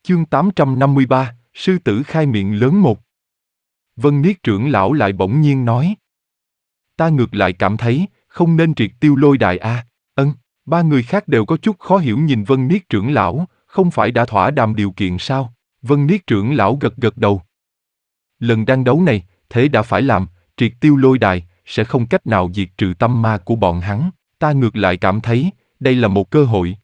Chương 853, sư tử khai miệng lớn một. Vân Niết trưởng lão lại bỗng nhiên nói. Ta ngược lại cảm thấy, không nên triệt tiêu lôi đài a. Ba người khác đều có chút khó hiểu nhìn Vân Niết trưởng lão, không phải đã thỏa đàm điều kiện sao? Vân Niết trưởng lão gật gật đầu. Lần đan đấu này, thế đã phải làm, triệt tiêu lôi đài, sẽ không cách nào diệt trừ tâm ma của bọn hắn. Ta ngược lại cảm thấy, đây là một cơ hội,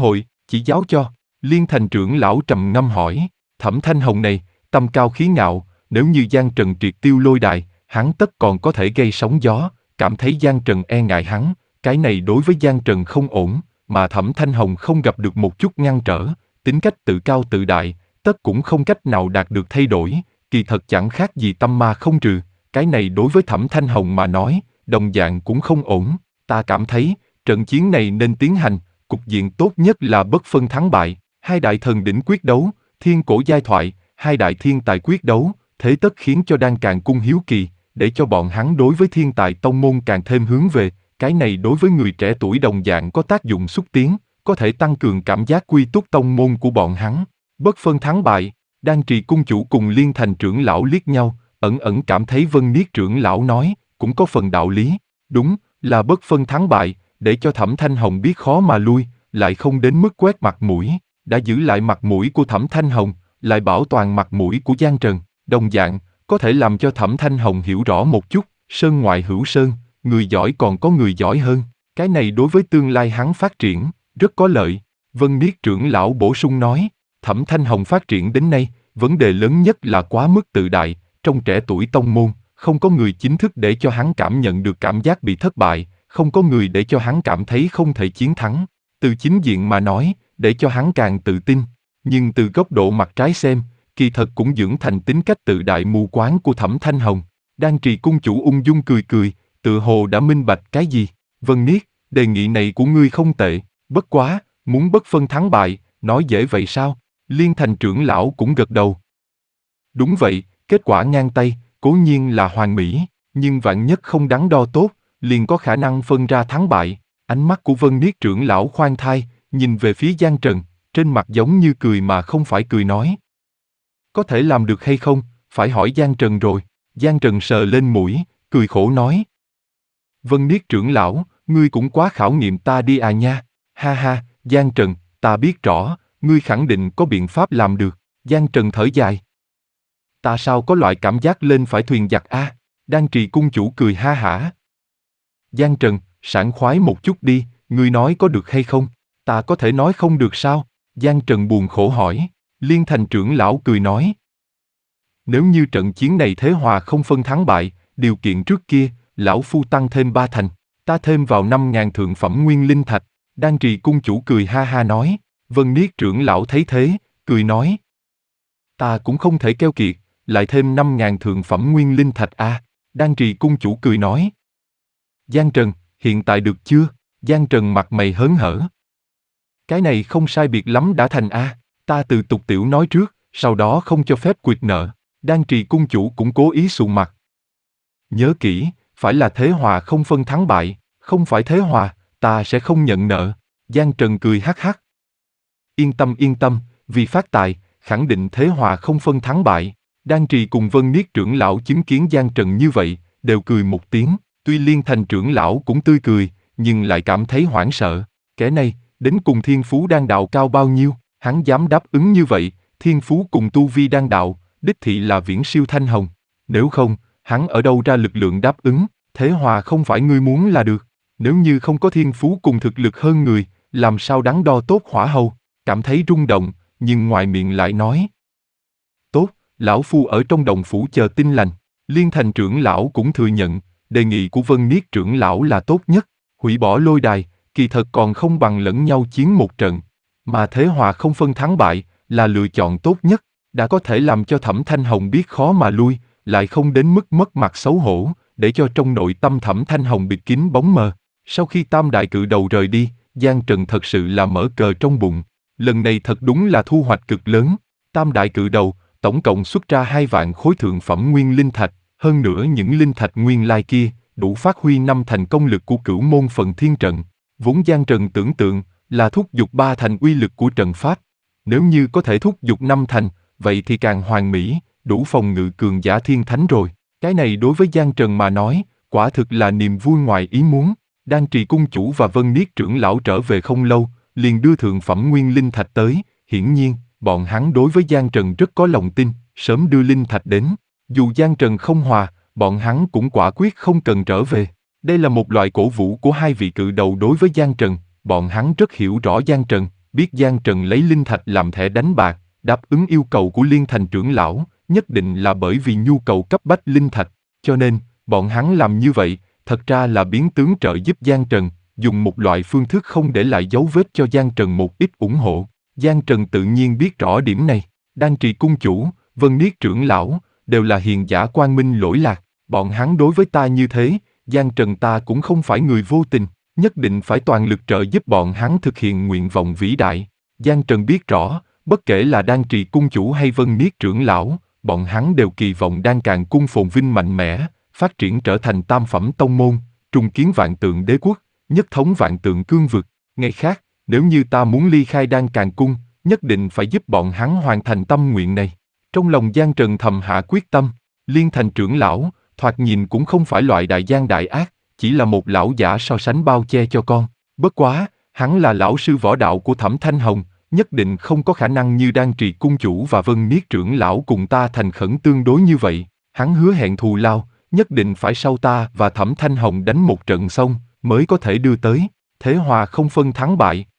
chỉ giáo cho. Liên Thành trưởng lão trầm ngâm hỏi, Thẩm Thanh Hồng này, tâm cao khí ngạo, nếu như Giang Trần triệt tiêu lôi đài, hắn tất còn có thể gây sóng gió, cảm thấy Giang Trần e ngại hắn, cái này đối với Giang Trần không ổn, mà Thẩm Thanh Hồng không gặp được một chút ngăn trở, tính cách tự cao tự đại, tất cũng không cách nào đạt được thay đổi, kỳ thật chẳng khác gì tâm ma không trừ, cái này đối với Thẩm Thanh Hồng mà nói, đồng dạng cũng không ổn, ta cảm thấy, trận chiến này nên tiến hành, cục diện tốt nhất là bất phân thắng bại. Hai đại thần đỉnh quyết đấu, thiên cổ giai thoại, hai đại thiên tài quyết đấu, thế tất khiến cho Đan Càn Cung hiếu kỳ, để cho bọn hắn đối với thiên tài tông môn càng thêm hướng về, cái này đối với người trẻ tuổi đồng dạng có tác dụng xúc tiến, có thể tăng cường cảm giác quy túc tông môn của bọn hắn. Bất phân thắng bại, Đan Trì cung chủ cùng Liên Thành trưởng lão liếc nhau, ẩn ẩn cảm thấy Vân Niết trưởng lão nói, cũng có phần đạo lý, đúng, là bất phân thắng bại, để cho Thẩm Thanh Hồng biết khó mà lui, lại không đến mức quét mặt mũi. Đã giữ lại mặt mũi của Thẩm Thanh Hồng, lại bảo toàn mặt mũi của Giang Trần, đồng dạng, có thể làm cho Thẩm Thanh Hồng hiểu rõ một chút, sơn ngoại hữu sơn, người giỏi còn có người giỏi hơn, cái này đối với tương lai hắn phát triển, rất có lợi. Vân Niết trưởng lão bổ sung nói, Thẩm Thanh Hồng phát triển đến nay, vấn đề lớn nhất là quá mức tự đại, trong trẻ tuổi tông môn, không có người chính thức để cho hắn cảm nhận được cảm giác bị thất bại, không có người để cho hắn cảm thấy không thể chiến thắng. Từ chính diện mà nói, để cho hắn càng tự tin, nhưng từ góc độ mặt trái xem, kỳ thật cũng dưỡng thành tính cách tự đại mù quáng của Thẩm Thanh Hồng. Đan Trì cung chủ ung dung cười cười, tựa hồ đã minh bạch cái gì. Vân Niết, đề nghị này của ngươi không tệ, bất quá, muốn bất phân thắng bại, nói dễ vậy sao? Liên Thành trưởng lão cũng gật đầu. Đúng vậy, kết quả ngang tay, cố nhiên là hoàn mỹ, nhưng vạn nhất không đắn đo tốt, liền có khả năng phân ra thắng bại. Ánh mắt của Vân Niết trưởng lão khoan thai, nhìn về phía Giang Trần, trên mặt giống như cười mà không phải cười nói. Có thể làm được hay không, phải hỏi Giang Trần rồi. Giang Trần sờ lên mũi, cười khổ nói. Vân Niết trưởng lão, ngươi cũng quá khảo nghiệm ta đi à nha. Ha ha, Giang Trần, ta biết rõ, ngươi khẳng định có biện pháp làm được. Giang Trần thở dài. Ta sao có loại cảm giác lên phải thuyền giặc a? Đan Trì cung chủ cười ha hả. Giang Trần, sảng khoái một chút đi, ngươi nói có được hay không? Ta có thể nói không được sao? Giang Trần buồn khổ hỏi. Liên Thành trưởng lão cười nói. Nếu như trận chiến này thế hòa không phân thắng bại, điều kiện trước kia, lão phu tăng thêm 3 thành, ta thêm vào 5.000 thượng phẩm nguyên linh thạch. Đan Trì cung chủ cười ha ha nói. Vân Niết trưởng lão thấy thế, cười nói. Ta cũng không thể keo kiệt, lại thêm 5.000 thượng phẩm nguyên linh thạch a. Đan Trì cung chủ cười nói. Giang Trần, hiện tại được chưa? Giang Trần mặt mày hớn hở. Cái này không sai biệt lắm đã thành a. Ta từ tục tiểu nói trước, sau đó không cho phép quyệt nợ. Đan Trì cung chủ cũng cố ý sụ mặt. Nhớ kỹ, phải là thế hòa không phân thắng bại, không phải thế hòa, ta sẽ không nhận nợ. Giang Trần cười hắc hắc. Yên tâm, vì phát tài, khẳng định thế hòa không phân thắng bại. Đan Trì cùng Vân Niết trưởng lão chứng kiến Giang Trần như vậy, đều cười một tiếng. Tuy Liên Thành trưởng lão cũng tươi cười, nhưng lại cảm thấy hoảng sợ. Kẻ này, đến cùng thiên phú đan đạo cao bao nhiêu, hắn dám đáp ứng như vậy, thiên phú cùng tu vi đan đạo, đích thị là viễn siêu Thanh Hồng. Nếu không, hắn ở đâu ra lực lượng đáp ứng, thế hòa không phải ngươi muốn là được. Nếu như không có thiên phú cùng thực lực hơn người, làm sao đắn đo tốt hỏa hầu, cảm thấy rung động, nhưng ngoài miệng lại nói. Tốt, lão phu ở trong đồng phủ chờ tin lành. Liên Thành trưởng lão cũng thừa nhận, đề nghị của Vân Niết trưởng lão là tốt nhất, hủy bỏ lôi đài, kỳ thật còn không bằng lẫn nhau chiến một trận, mà thế hòa không phân thắng bại, là lựa chọn tốt nhất, đã có thể làm cho Thẩm Thanh Hồng biết khó mà lui, lại không đến mức mất mặt xấu hổ, để cho trong nội tâm Thẩm Thanh Hồng bịt kín bóng mờ. Sau khi Tam Đại Cự Đầu rời đi, Giang Trần thật sự là mở cờ trong bụng, lần này thật đúng là thu hoạch cực lớn. Tam Đại Cự Đầu, tổng cộng xuất ra 2 vạn khối thượng phẩm nguyên linh thạch, hơn nữa những linh thạch nguyên lai kia, đủ phát huy 5 thành công lực của Cửu Môn Phần Thiên Trận. Vốn Giang Trần tưởng tượng là thúc giục 3 thành uy lực của trận pháp. Nếu như có thể thúc giục năm thành, vậy thì càng hoàn mỹ, đủ phòng ngự cường giả thiên thánh rồi. Cái này đối với Giang Trần mà nói, quả thực là niềm vui ngoài ý muốn. Đan Trì cung chủ và Vân Niết trưởng lão trở về không lâu, liền đưa thượng phẩm nguyên linh thạch tới, hiển nhiên, bọn hắn đối với Giang Trần rất có lòng tin, sớm đưa linh thạch đến. Dù Giang Trần không hòa, bọn hắn cũng quả quyết không cần trở về. Đây là một loại cổ vũ của hai vị cự đầu đối với Giang Trần, bọn hắn rất hiểu rõ Giang Trần, biết Giang Trần lấy linh thạch làm thẻ đánh bạc, đáp ứng yêu cầu của Liên Thành trưởng lão, nhất định là bởi vì nhu cầu cấp bách linh thạch, cho nên, bọn hắn làm như vậy, thật ra là biến tướng trợ giúp Giang Trần, dùng một loại phương thức không để lại dấu vết cho Giang Trần một ít ủng hộ. Giang Trần tự nhiên biết rõ điểm này, Đan Trì cung chủ, Vân Niết trưởng lão, đều là hiền giả quang minh lỗi lạc, bọn hắn đối với ta như thế, Giang Trần ta cũng không phải người vô tình, nhất định phải toàn lực trợ giúp bọn hắn thực hiện nguyện vọng vĩ đại. Giang Trần biết rõ, bất kể là Đan Trì cung chủ hay Vân Niết trưởng lão, bọn hắn đều kỳ vọng Đan Càn cung phồn vinh mạnh mẽ, phát triển trở thành tam phẩm tông môn, trùng kiến vạn tượng đế quốc, nhất thống vạn tượng cương vực. Ngày khác, nếu như ta muốn ly khai Đan Càn cung, nhất định phải giúp bọn hắn hoàn thành tâm nguyện này. Trong lòng Giang Trần thầm hạ quyết tâm, Liên Thành trưởng lão, thoạt nhìn cũng không phải loại đại gian đại ác, chỉ là một lão giả so sánh bao che cho con. Bất quá, hắn là lão sư võ đạo của Thẩm Thanh Hồng, nhất định không có khả năng như Đan Trì cung chủ và Vân Niết trưởng lão cùng ta thành khẩn tương đối như vậy. Hắn hứa hẹn thù lao, nhất định phải sau ta và Thẩm Thanh Hồng đánh một trận xong, mới có thể đưa tới. Thế hòa không phân thắng bại,